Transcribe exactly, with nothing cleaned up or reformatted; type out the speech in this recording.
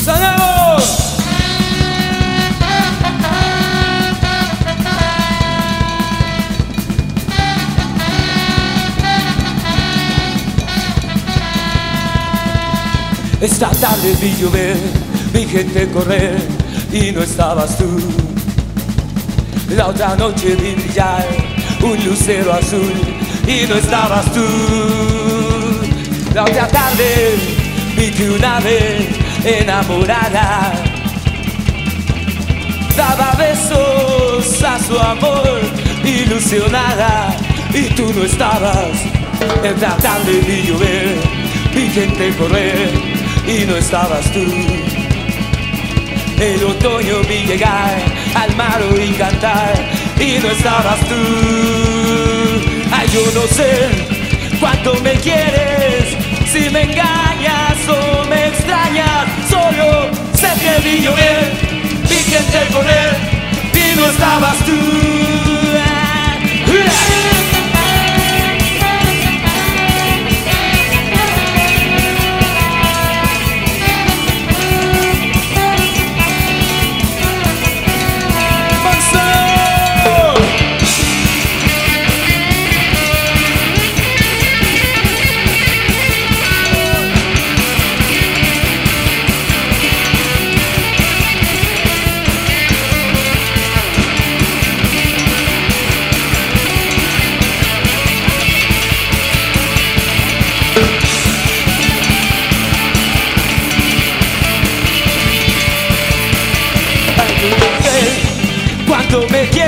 ¡Soñamos! Esta tarde vi llover, vi gente correr y no estabas tú. La otra noche vi brillar un lucero azul y no estabas tú. La otra tarde vi que una ave enamorada daba besos a su amor ilusionada y tú no estabas. Esta tarde vi llover, vi gente correr y no estabas tú. El otoño vi llegar al mar y cantar y no estabas tú. Ay, yo no sé cuánto me quieres, si me engañas o me extrañas. Solo sé que vi llover, vi gente correr y no estabas tú. Cuánto me quieres,